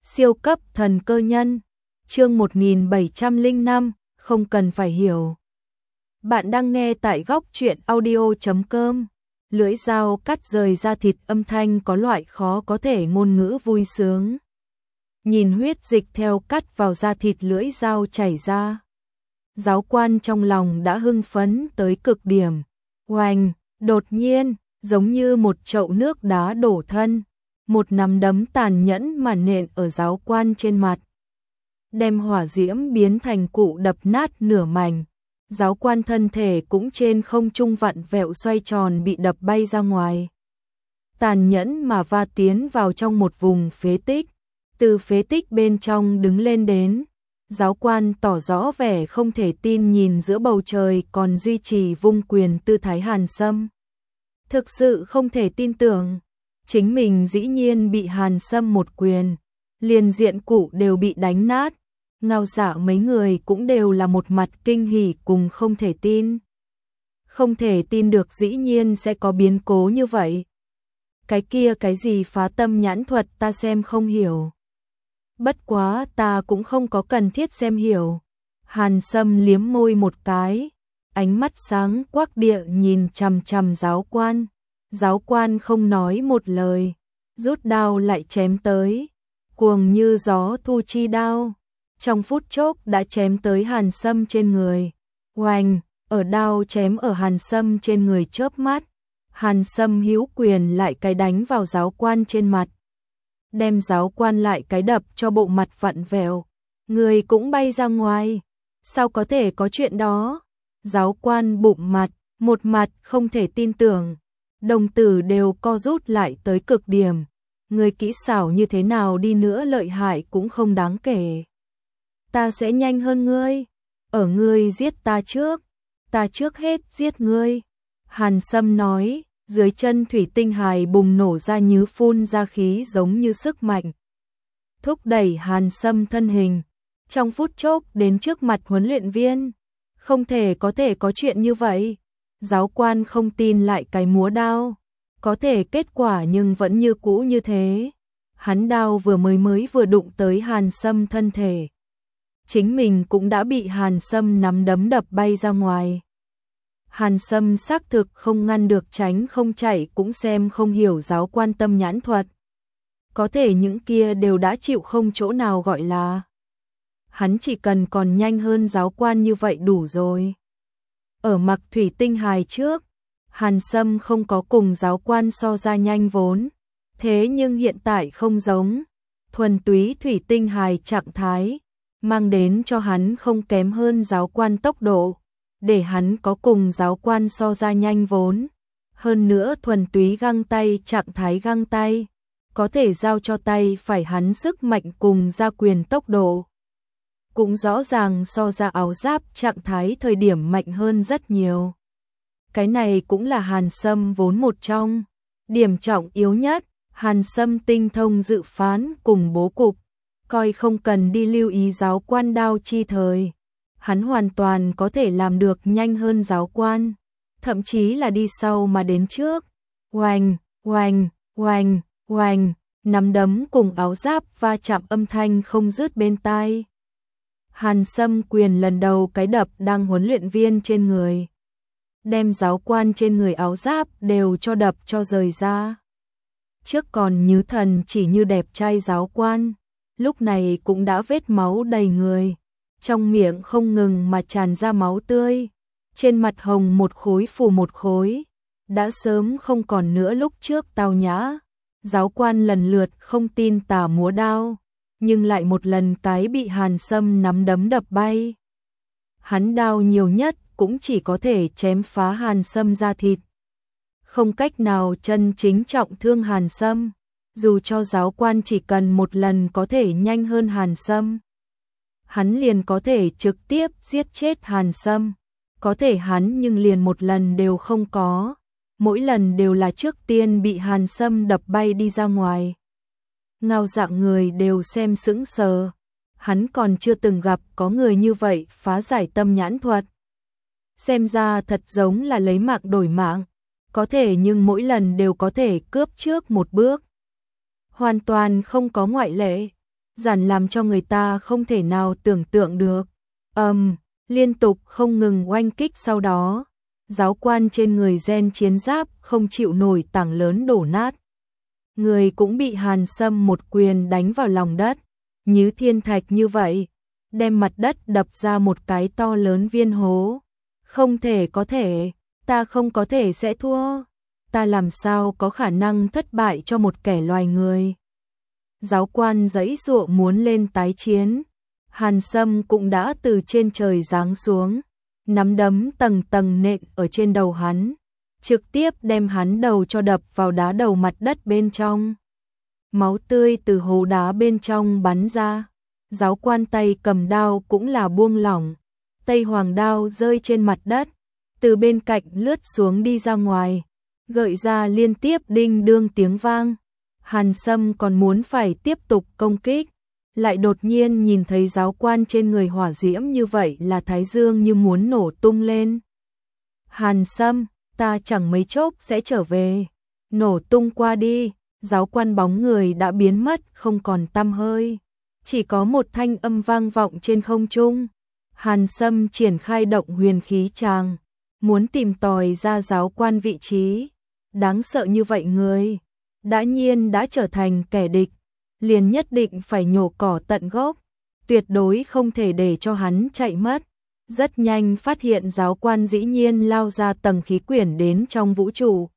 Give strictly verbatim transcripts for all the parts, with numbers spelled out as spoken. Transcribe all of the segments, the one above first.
Siêu cấp thần cơ nhân, chương một nghìn bảy trăm lẻ năm, không cần phải hiểu. Bạn đang nghe tại góc truyện audio chấm com. Lưỡi dao cắt rời da thịt, âm thanh có loại khó có thể ngôn ngữ vui sướng. Nhìn huyết dịch theo cắt vào da thịt, lưỡi dao chảy ra. Giáo quan trong lòng đã hưng phấn tới cực điểm. Oanh, đột nhiên, giống như một chậu nước đá đổ thân, một nắm đấm tàn nhẫn mà nện ở giáo quan trên mặt, đem hỏa diễm biến thành cụ đập nát nửa mảnh. Giáo quan thân thể cũng trên không trung vặn vẹo xoay tròn, bị đập bay ra ngoài, tàn nhẫn mà va tiến vào trong một vùng phế tích. Từ phế tích bên trong đứng lên đến, giáo quan tỏ rõ vẻ không thể tin nhìn giữa bầu trời còn duy trì vung quyền tư thái Hàn Sâm. Thực sự không thể tin tưởng, chính mình dĩ nhiên bị Hàn Sâm một quyền, liền diện cụ đều bị đánh nát. Ngao Dạ mấy người cũng đều là một mặt kinh hỉ cùng không thể tin. Không thể tin được dĩ nhiên sẽ có biến cố như vậy. Cái kia cái gì phá tâm nhãn thuật ta xem không hiểu. Bất quá ta cũng không có cần thiết xem hiểu. Hàn Sâm liếm môi một cái, ánh mắt sáng quắc địa nhìn chằm chằm giáo quan. Giáo quan không nói một lời, rút đao lại chém tới, cuồng như gió thu chi đao, trong phút chốc đã chém tới Hàn Sâm trên người. Oanh, ở đao chém ở Hàn Sâm trên người chớp mắt, Hàn Sâm hữu quyền lại cái đánh vào giáo quan trên mặt, đem giáo quan lại cái đập cho bộ mặt vặn vẹo, người cũng bay ra ngoài. Sao có thể có chuyện đó? Giáo quan bụng mặt, một mặt không thể tin tưởng, đồng tử đều co rút lại tới cực điểm. Người kỹ xảo như thế nào đi nữa lợi hại cũng không đáng kể. Ta sẽ nhanh hơn ngươi, ở ngươi giết ta trước, ta trước hết giết ngươi. Hàn Sâm nói, dưới chân thủy tinh hài bùng nổ ra như phun ra khí giống như sức mạnh, thúc đẩy Hàn Sâm thân hình, trong phút chốc đến trước mặt huấn luyện viên. Không thể có thể có chuyện như vậy. Giáo quan không tin lại cái múa đao, có thể kết quả nhưng vẫn như cũ như thế. Hắn đao vừa mới mới vừa đụng tới Hàn Sâm thân thể, chính mình cũng đã bị Hàn Sâm nắm đấm đập bay ra ngoài. Hàn Sâm xác thực không ngăn được, tránh không chạy cũng xem không hiểu giáo quan tâm nhãn thuật. Có thể những kia đều đã chịu không chỗ nào gọi là. Hắn chỉ cần còn nhanh hơn giáo quan như vậy đủ rồi. Ở mặc thủy tinh hài trước, Hàn Sâm không có cùng giáo quan so ra nhanh vốn. Thế nhưng hiện tại không giống, thuần túy thủy tinh hài trạng thái, mang đến cho hắn không kém hơn giáo quan tốc độ, để hắn có cùng giáo quan so ra nhanh vốn. Hơn nữa thuần túy găng tay trạng thái găng tay, có thể giao cho tay phải hắn sức mạnh cùng ra quyền tốc độ, cũng rõ ràng so ra áo giáp trạng thái thời điểm mạnh hơn rất nhiều. Cái này cũng là Hàn Sâm vốn một trong điểm trọng yếu nhất. Hàn Sâm tinh thông dự phán cùng bố cục, coi không cần đi lưu ý giáo quan đao chi thời. Hắn hoàn toàn có thể làm được nhanh hơn giáo quan, thậm chí là đi sau mà đến trước. Oanh, oanh, oanh, oanh, nắm đấm cùng áo giáp va chạm, âm thanh không dứt bên tai. Hàn Sâm quyền lần đầu cái đập đang huấn luyện viên trên người, đem giáo quan trên người áo giáp đều cho đập cho rời ra. Trước còn như thần chỉ như đẹp trai giáo quan, lúc này cũng đã vết máu đầy người, trong miệng không ngừng mà tràn ra máu tươi, trên mặt hồng một khối phủ một khối, đã sớm không còn nữa lúc trước tao nhã. Giáo quan lần lượt không tin tả múa đao, nhưng lại một lần cái bị Hàn Sâm nắm đấm đập bay. Hắn đao nhiều nhất cũng chỉ có thể chém phá Hàn Sâm da thịt, không cách nào chân chính trọng thương Hàn Sâm. Dù cho giáo quan chỉ cần một lần có thể nhanh hơn Hàn Sâm, hắn liền có thể trực tiếp giết chết Hàn Sâm. Có thể hắn nhưng liền một lần đều không có, mỗi lần đều là trước tiên bị Hàn Sâm đập bay đi ra ngoài. Ngao Dạ người đều xem sững sờ, hắn còn chưa từng gặp có người như vậy phá giải tâm nhãn thuật. Xem ra thật giống là lấy mạng đổi mạng, có thể nhưng mỗi lần đều có thể cướp trước một bước, hoàn toàn không có ngoại lệ. giản làm cho người ta không thể nào tưởng tượng được. Ầm, um, liên tục không ngừng oanh kích sau đó, giáo quan trên người gen chiến giáp không chịu nổi tảng lớn đổ nát. Người cũng bị Hàn Sâm một quyền đánh vào lòng đất, như thiên thạch như vậy, đem mặt đất đập ra một cái to lớn viên hố. Không thể có thể, ta không có thể sẽ thua, ta làm sao có khả năng thất bại cho một kẻ loài người. Giáo quan giãy giụa muốn lên tái chiến, Hàn Sâm cũng đã từ trên trời giáng xuống, nắm đấm tầng tầng nện ở trên đầu hắn, trực tiếp đem hắn đầu cho đập vào đá đầu mặt đất bên trong. Máu tươi từ hố đá bên trong bắn ra, giáo quan tay cầm đao cũng là buông lỏng, Tây Hoàng đao rơi trên mặt đất, từ bên cạnh lướt xuống đi ra ngoài, gợi ra liên tiếp đinh đương tiếng vang. Hàn Sâm còn muốn phải tiếp tục công kích, lại đột nhiên nhìn thấy giáo quan trên người hỏa diễm như vậy là thái dương như muốn nổ tung lên. Hàn Sâm, ta chẳng mấy chốc sẽ trở về. Nổ tung qua đi, giáo quan bóng người đã biến mất không còn tăm hơi. Chỉ có một thanh âm vang vọng trên không trung. Hàn Sâm triển khai động huyền khí tràng, muốn tìm tòi ra giáo quan vị trí. Đáng sợ như vậy người, đã nhiên đã trở thành kẻ địch, liền nhất định phải nhổ cỏ tận gốc, tuyệt đối không thể để cho hắn chạy mất. Rất nhanh phát hiện giáo quan dĩ nhiên lao ra tầng khí quyển đến trong vũ trụ.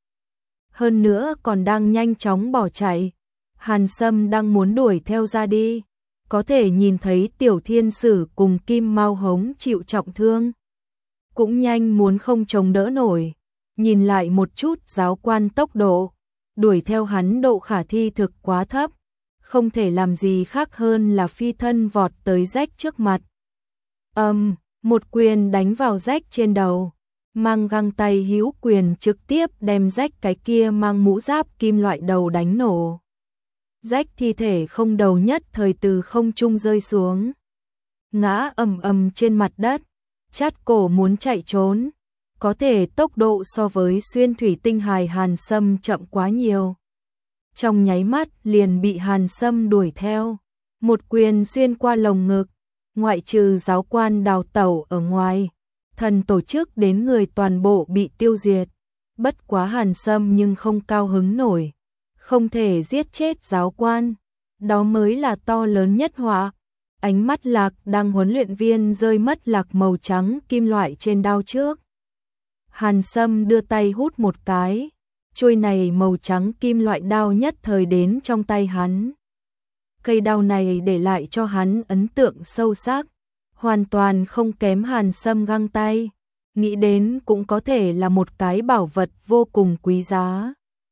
Hơn nữa còn đang nhanh chóng bỏ chạy. Hàn Sâm đang muốn đuổi theo ra đi, có thể nhìn thấy tiểu thiên sử cùng kim mao hống chịu trọng thương, cũng nhanh muốn không chống đỡ nổi. Nhìn lại một chút giáo quan tốc độ, đuổi theo hắn độ khả thi thực quá thấp, không thể làm gì khác hơn là phi thân vọt tới rách trước mặt. Âm, um, một quyền đánh vào rách trên đầu, mang găng tay hữu quyền trực tiếp đem rách cái kia mang mũ giáp kim loại đầu đánh nổ. Rách thi thể không đầu nhất thời từ không trung rơi xuống, ngã ầm ầm trên mặt đất, chát cổ muốn chạy trốn. Có thể tốc độ so với xuyên thủy tinh hài Hàn Sâm chậm quá nhiều. Trong nháy mắt liền bị Hàn Sâm đuổi theo, một quyền xuyên qua lồng ngực, ngoại trừ giáo quan đào tẩu ở ngoài, thần tổ chức đến người toàn bộ bị tiêu diệt. Bất quá Hàn Sâm nhưng không cao hứng nổi, không thể giết chết giáo quan, đó mới là to lớn nhất họa. Ánh mắt Lạc đang huấn luyện viên rơi mất lạc màu trắng kim loại trên đao trước. Hàn Sâm đưa tay hút một cái, chuôi này màu trắng kim loại đao nhất thời đến trong tay hắn. Cây đao này để lại cho hắn ấn tượng sâu sắc, hoàn toàn không kém Hàn Sâm găng tay, nghĩ đến cũng có thể là một cái bảo vật vô cùng quý giá.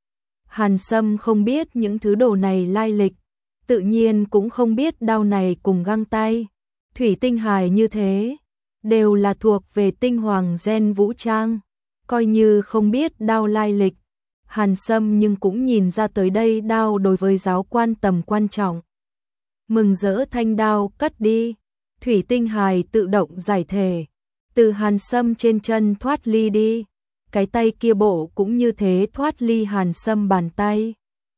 Hàn Sâm không biết những thứ đồ này lai lịch, tự nhiên cũng không biết đao này cùng găng tay, thủy tinh hài như thế, đều là thuộc về tinh hoàng gen vũ trang. Coi như không biết đao lai lịch, Hàn Sâm nhưng cũng nhìn ra tới đây đao đối với giáo quan tầm quan trọng. Mừng rỡ thanh đao cất đi, thủy tinh hài tự động giải thể, từ Hàn Sâm trên chân thoát ly đi, cái tay kia bộ cũng như thế thoát ly Hàn Sâm bàn tay.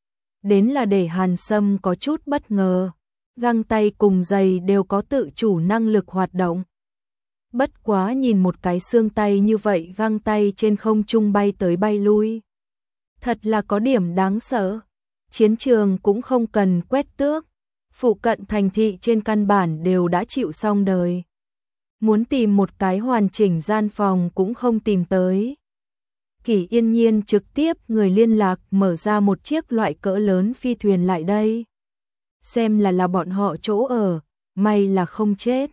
Đến là để Hàn Sâm có chút bất ngờ, găng tay cùng giày đều có tự chủ năng lực hoạt động. Bất quá nhìn một cái xương tay như vậy găng tay trên không trung bay tới bay lui, thật là có điểm đáng sợ. Chiến trường cũng không cần quét tước, phụ cận thành thị trên căn bản đều đã chịu xong đời. Muốn tìm một cái hoàn chỉnh gian phòng cũng không tìm tới. Kỷ Yên Nhiên trực tiếp người liên lạc mở ra một chiếc loại cỡ lớn phi thuyền lại đây. Xem là là bọn họ chỗ ở, may là không chết.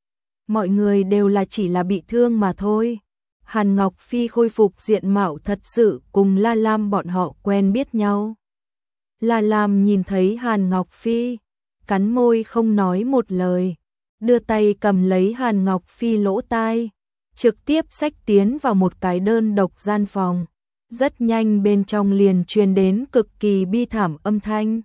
Mọi người đều là chỉ là bị thương mà thôi. Hàn Ngọc Phi khôi phục diện mạo thật sự cùng La Lam bọn họ quen biết nhau. La Lam nhìn thấy Hàn Ngọc Phi, cắn môi không nói một lời, đưa tay cầm lấy Hàn Ngọc Phi lỗ tai, trực tiếp xách tiến vào một cái đơn độc gian phòng. Rất nhanh bên trong liền truyền đến cực kỳ bi thảm âm thanh.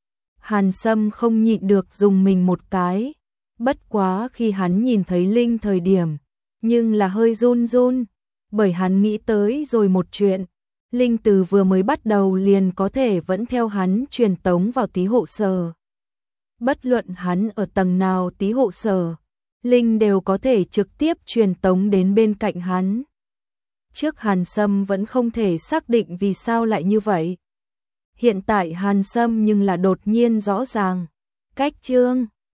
Hàn Sâm không nhịn được dùng mình một cái. Bất quá khi hắn nhìn thấy Linh thời điểm, nhưng là hơi run run, bởi hắn nghĩ tới rồi một chuyện. Linh từ vừa mới bắt đầu liền có thể vẫn theo hắn truyền tống vào tí hộ sở. Bất luận hắn ở tầng nào tí hộ sở, Linh đều có thể trực tiếp truyền tống đến bên cạnh hắn. Trước Hàn Sâm vẫn không thể xác định vì sao lại như vậy. Hiện tại Hàn Sâm nhưng là đột nhiên rõ ràng. Cách Trương